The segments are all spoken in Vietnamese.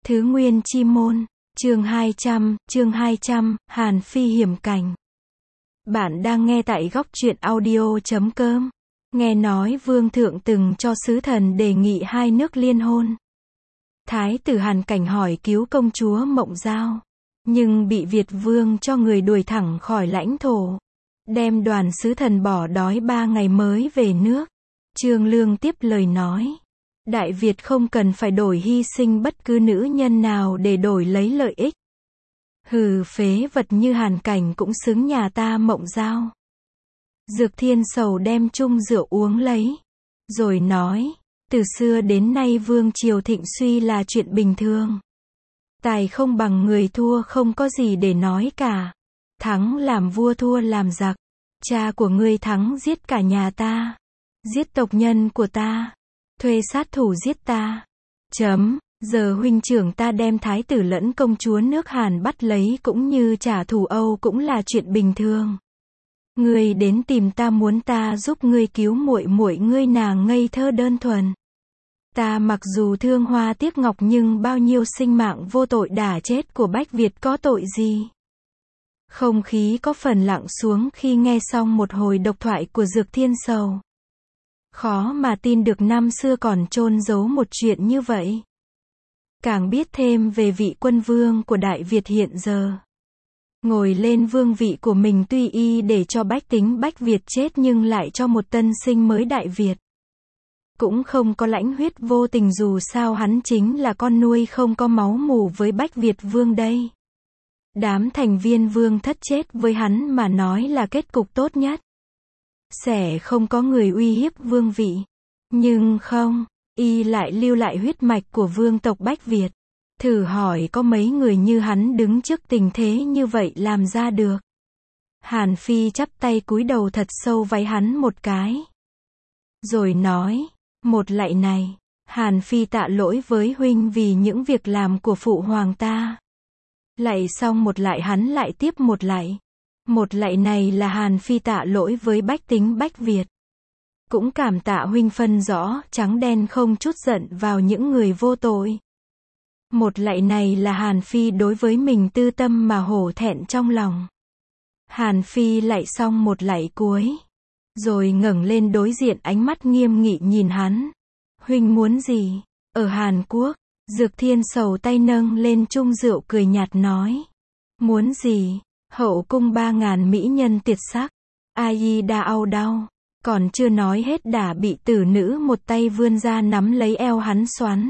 Thứ Nguyên Chi Môn, chương 200, Hàn Phi hiểm cảnh. Bạn đang nghe tại góc truyện audio.com. Nghe nói Vương Thượng từng cho sứ thần đề nghị hai nước liên hôn. Thái tử Hàn Cảnh hỏi cứu công chúa Mộng Giao, nhưng bị Việt Vương cho người đuổi thẳng khỏi lãnh thổ, đem đoàn sứ thần bỏ đói 3 ngày mới về nước. Trương Lương tiếp lời nói, Đại Việt không cần phải đổi hy sinh bất cứ nữ nhân nào để đổi lấy lợi ích. Hừ, phế vật như Hàn Cảnh cũng xứng nhà ta Mộng Giao. Dược Thiên Sầu đem chung rượu uống lấy, rồi nói, từ xưa đến nay vương triều thịnh suy là chuyện bình thường. Tài không bằng người thua không có gì để nói cả. Thắng làm vua thua làm giặc. Cha của ngươi thắng giết cả nhà ta, giết tộc nhân của ta, thuê sát thủ giết ta. Giờ huynh trưởng ta đem thái tử lẫn công chúa nước Hàn bắt lấy cũng như trả thù Âu cũng là chuyện bình thường. Ngươi đến tìm ta muốn ta giúp ngươi cứu muội muội ngươi, nàng ngây thơ đơn thuần. Ta mặc dù thương hoa tiếc ngọc nhưng bao nhiêu sinh mạng vô tội đả chết của Bách Việt có tội gì? Không khí có phần lặng xuống khi nghe xong một hồi độc thoại của Dược Thiên Sầu. Khó mà tin được năm xưa còn chôn giấu một chuyện như vậy. Càng biết thêm về vị quân vương của Đại Việt hiện giờ. Ngồi lên vương vị của mình tuy y để cho bách tính Bách Việt chết nhưng lại cho một tân sinh mới Đại Việt. Cũng không có lãnh huyết vô tình, dù sao hắn chính là con nuôi không có máu mủ với Bách Việt vương đây. Đám thành viên vương thất chết với hắn mà nói là kết cục tốt nhất. Sẽ không có người uy hiếp vương vị. Nhưng không, y lại lưu lại huyết mạch của vương tộc Bách Việt. Thử hỏi có mấy người như hắn đứng trước tình thế như vậy làm ra được. Hàn Phi chắp tay cúi đầu thật sâu váy hắn một cái. Rồi nói, một lạy này, Hàn Phi tạ lỗi với huynh vì những việc làm của phụ hoàng ta. Lạy xong một lạy hắn lại tiếp một lạy. Một lạy này là Hàn Phi tạ lỗi với bách tính Bách Việt. Cũng cảm tạ huynh phân rõ trắng đen không chút giận vào những người vô tội. Một lạy này là Hàn Phi đối với mình tư tâm mà hổ thẹn trong lòng. Hàn Phi lạy xong một lạy cuối, rồi ngẩng lên đối diện ánh mắt nghiêm nghị nhìn hắn. Huynh muốn gì? Ở Hàn Quốc, Dược Thiên Sầu tay nâng lên chung rượu cười nhạt nói. Muốn gì? Hậu cung 3.000 mỹ nhân tuyệt sắc. Ai đa âu đau. Còn chưa nói hết đã bị tử nữ một tay vươn ra nắm lấy eo hắn xoắn.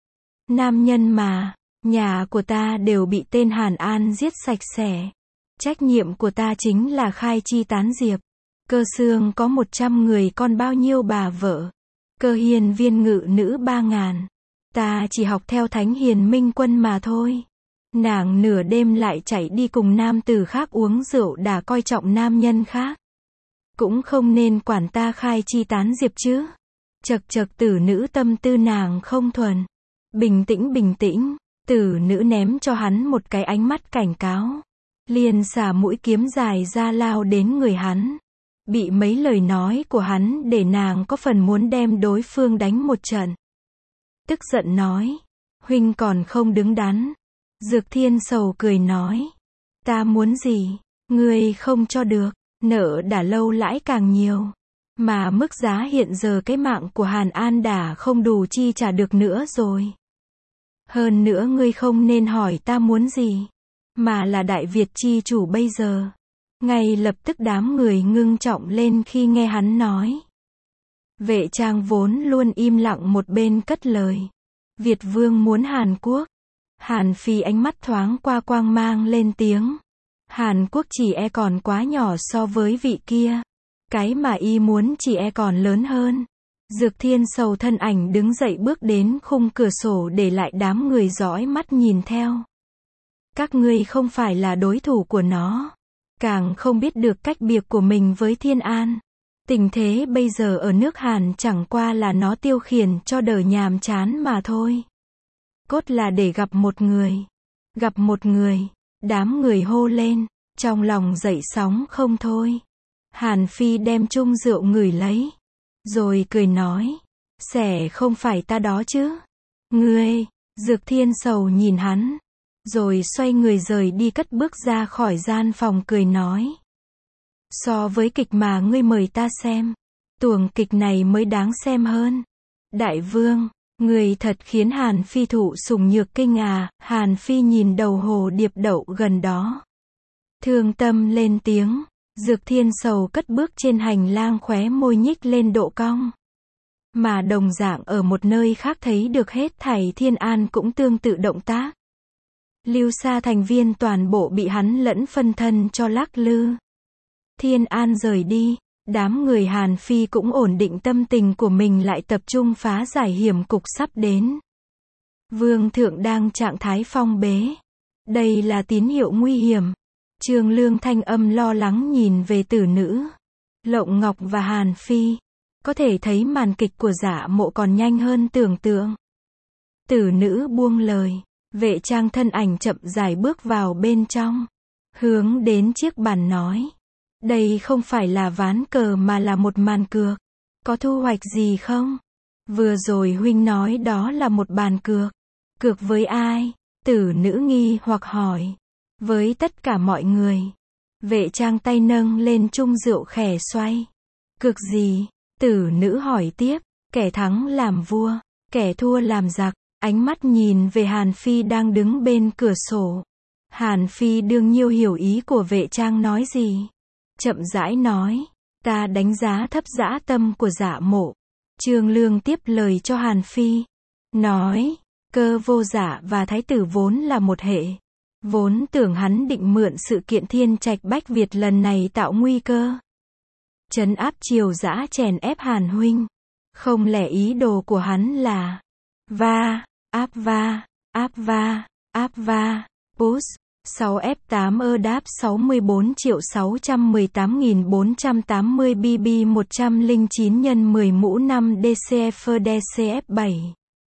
Nam nhân mà, nhà của ta đều bị tên Hàn An giết sạch sẽ. Trách nhiệm của ta chính là khai chi tán diệp. Cơ xương có 100 người con bao nhiêu bà vợ. Cơ hiền viên ngự nữ 3.000. Ta chỉ học theo Thánh Hiền Minh Quân mà thôi. Nàng nửa đêm lại chạy đi cùng nam tử khác uống rượu đã coi trọng nam nhân khác. Cũng không nên quản ta khai chi tán diệp chứ. Chật tử nữ tâm tư nàng không thuần. Bình tĩnh, tử nữ ném cho hắn một cái ánh mắt cảnh cáo. Liền xả mũi kiếm dài ra lao đến người hắn. Bị mấy lời nói của hắn để nàng có phần muốn đem đối phương đánh một trận. Tức giận nói, huynh còn không đứng đắn. Dược Thiên Sầu cười nói, ta muốn gì, ngươi không cho được, nợ đã lâu lãi càng nhiều. Mà mức giá hiện giờ cái mạng của Hàn An đã không đủ chi trả được nữa rồi. Hơn nữa ngươi không nên hỏi ta muốn gì, mà là Đại Việt chi chủ bây giờ. Ngay lập tức đám người ngưng trọng lên khi nghe hắn nói. Vệ Trang vốn luôn im lặng một bên cất lời. Việt vương muốn Hàn Quốc. Hàn Phi ánh mắt thoáng qua quang mang lên tiếng. Hàn Quốc chỉ e còn quá nhỏ so với vị kia. Cái mà y muốn chỉ e còn lớn hơn. Dược Thiên Sầu thân ảnh đứng dậy bước đến khung cửa sổ để lại đám người dõi mắt nhìn theo. Các ngươi không phải là đối thủ của nó. Càng không biết được cách biệt của mình với Thiên An. Tình thế bây giờ ở nước Hàn chẳng qua là nó tiêu khiển cho đời nhàm chán mà thôi. Cốt là để gặp một người. Gặp một người. Đám người hô lên, trong lòng dậy sóng không thôi. Hàn Phi đem chung rượu ngửi lấy. Rồi cười nói, sẽ không phải ta đó chứ. Ngươi, Dược Thiên Sầu nhìn hắn, rồi xoay người rời đi, cất bước ra khỏi gian phòng, cười nói. So với kịch mà ngươi mời ta xem, tuồng kịch này mới đáng xem hơn. Đại vương, người thật khiến Hàn Phi thụ sủng nhược kinh à. Hàn Phi nhìn đầu hồ điệp đậu gần đó, thương tâm lên tiếng. Dược Thiên Sầu cất bước trên hành lang, khóe môi nhích lên độ cong. Mà đồng dạng ở một nơi khác thấy được hết thảy Thiên An cũng tương tự động tác. Lưu Sa thành viên toàn bộ bị hắn lẫn phân thân cho lắc lư. Thiên An rời đi, đám người Hàn Phi cũng ổn định tâm tình của mình, lại tập trung phá giải hiểm cục sắp đến. Vương thượng đang trạng thái phong bế. Đây là tín hiệu nguy hiểm. Trương Lương thanh âm lo lắng nhìn về Tử Nữ, Lộng Ngọc và Hàn Phi. Có thể thấy màn kịch của Dạ Mộ còn nhanh hơn tưởng tượng. Tử Nữ buông lời. Vệ Trang thân ảnh chậm rãi bước vào bên trong, hướng đến chiếc bàn nói. Đây không phải là ván cờ mà là một màn cược. Có thu hoạch gì không? Vừa rồi huynh nói đó là một bàn cược. Cược với ai? Tử Nữ nghi hoặc hỏi. Với tất cả mọi người. Vệ Trang tay nâng lên chung rượu khẽ xoay. Cược gì? Tử Nữ hỏi tiếp. Kẻ thắng làm vua, kẻ thua làm giặc. Ánh mắt nhìn về Hàn Phi đang đứng bên cửa sổ. Hàn Phi đương nhiêu hiểu ý của Vệ Trang nói gì. Chậm rãi nói. Ta đánh giá thấp dã tâm của Dạ Mộ. Trương Lương tiếp lời cho Hàn Phi. Nói. Cơ Vô Dạ và Thái tử vốn là một hệ. Vốn tưởng hắn định mượn sự kiện Thiên Trạch Bách Việt lần này tạo nguy cơ, trấn áp Triều Dã, chèn ép Hàn huynh. Không lẽ ý đồ của hắn là áp va, push, 6F8 đáp 64.618.480 BB 109 x 10 mũ 5 DCF DCF7.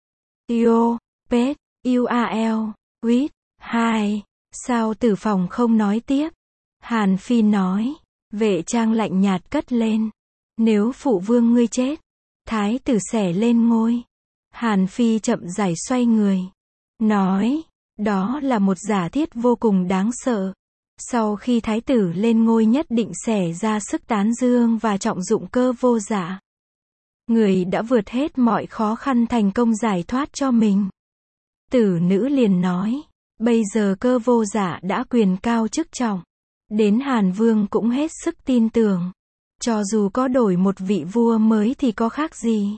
Io, Pet, UAL, Wit, 2. Sao Tử Phòng không nói tiếp? Hàn Phi nói. Vệ Trang lạnh nhạt cất lên. Nếu phụ vương ngươi chết, thái tử sẽ lên ngôi. Hàn Phi chậm rãi xoay người. Nói. Đó là một giả thiết vô cùng đáng sợ. Sau khi thái tử lên ngôi nhất định sẽ ra sức tán dương và trọng dụng Cơ Vô Dạ. Người đã vượt hết mọi khó khăn thành công giải thoát cho mình. Tử Nữ liền nói. Bây giờ Cơ Vô Dạ đã quyền cao chức trọng. Đến Hàn Vương cũng hết sức tin tưởng. Cho dù có đổi một vị vua mới thì có khác gì.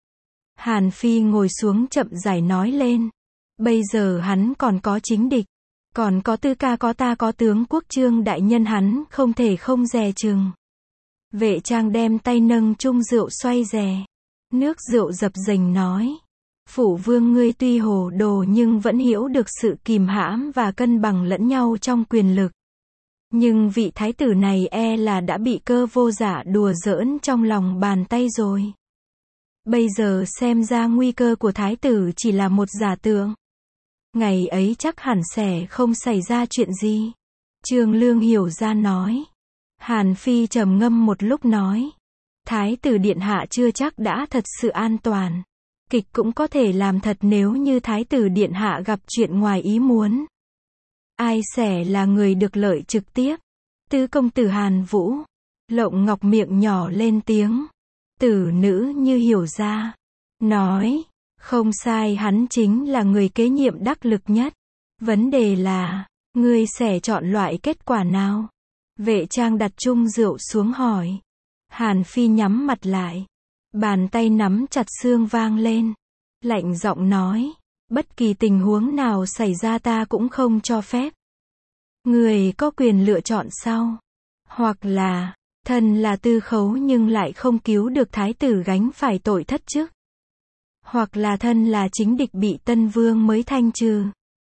Hàn Phi ngồi xuống chậm rãi nói lên. Bây giờ hắn còn có chính địch. Còn có Tư Ca, có ta, có tướng quốc Trương đại nhân, hắn không thể không dè chừng. Vệ Trang đem tay nâng chung rượu xoay dè. Nước rượu dập dềnh nói. Phụ vương ngươi tuy hồ đồ nhưng vẫn hiểu được sự kìm hãm và cân bằng lẫn nhau trong quyền lực. Nhưng vị thái tử này e là đã bị Cơ Vô Dạ đùa giỡn trong lòng bàn tay rồi. Bây giờ xem ra nguy cơ của thái tử chỉ là một giả tượng. Ngày ấy chắc hẳn sẽ không xảy ra chuyện gì. Trương Lương hiểu ra nói. Hàn Phi trầm ngâm một lúc nói. Thái tử điện hạ chưa chắc đã thật sự an toàn. Kịch cũng có thể làm thật nếu như thái tử điện hạ gặp chuyện ngoài ý muốn. Ai sẽ là người được lợi trực tiếp? Tứ công tử Hàn Vũ. Lộng Ngọc miệng nhỏ lên tiếng. Tử Nữ như hiểu ra. Nói. Không sai, hắn chính là người kế nhiệm đắc lực nhất. Vấn đề là, ngươi sẽ chọn loại kết quả nào? Vệ Trang đặt chung rượu xuống hỏi. Hàn Phi nhắm mặt lại. Bàn tay nắm chặt xương vang lên. Lạnh giọng nói. Bất kỳ tình huống nào xảy ra ta cũng không cho phép. Người có quyền lựa chọn sau. Hoặc là, thân là Tư Khấu nhưng lại không cứu được thái tử gánh phải tội thất chức. Hoặc là thân là chính địch bị Tân Vương mới thanh trừ.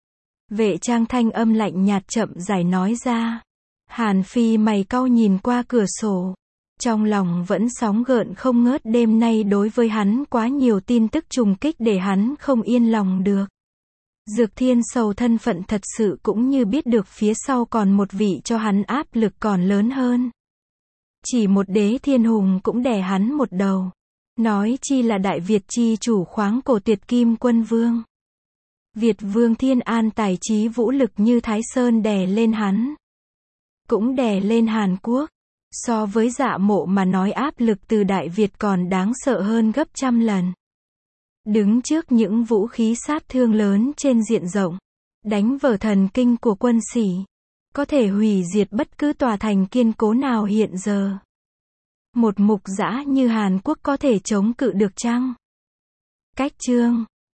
Vệ Trang thanh âm lạnh nhạt chậm rãi nói ra. Hàn Phi mày cau nhìn qua cửa sổ. Trong lòng vẫn sóng gợn không ngớt, đêm nay đối với hắn quá nhiều tin tức trùng kích để hắn không yên lòng được. Dược Thiên Sầu thân phận thật sự cũng như biết được phía sau còn một vị cho hắn áp lực còn lớn hơn. Chỉ một Đế Thiên Hùng cũng đè hắn một đầu. Nói chi là Đại Việt chi chủ khoáng cổ Tuyệt Kim Quân Vương. Việt Vương Thiên An tài trí vũ lực như Thái Sơn đè lên hắn. Cũng đè lên Hàn Quốc. So với Dạ Mộ mà nói áp lực từ Đại Việt còn đáng sợ hơn gấp trăm lần. Đứng trước những vũ khí sát thương lớn trên diện rộng, đánh vỡ thần kinh của quân sĩ, có thể hủy diệt bất cứ tòa thành kiên cố nào hiện giờ. Một mục dã như Hàn Quốc có thể chống cự được chăng? Cách chương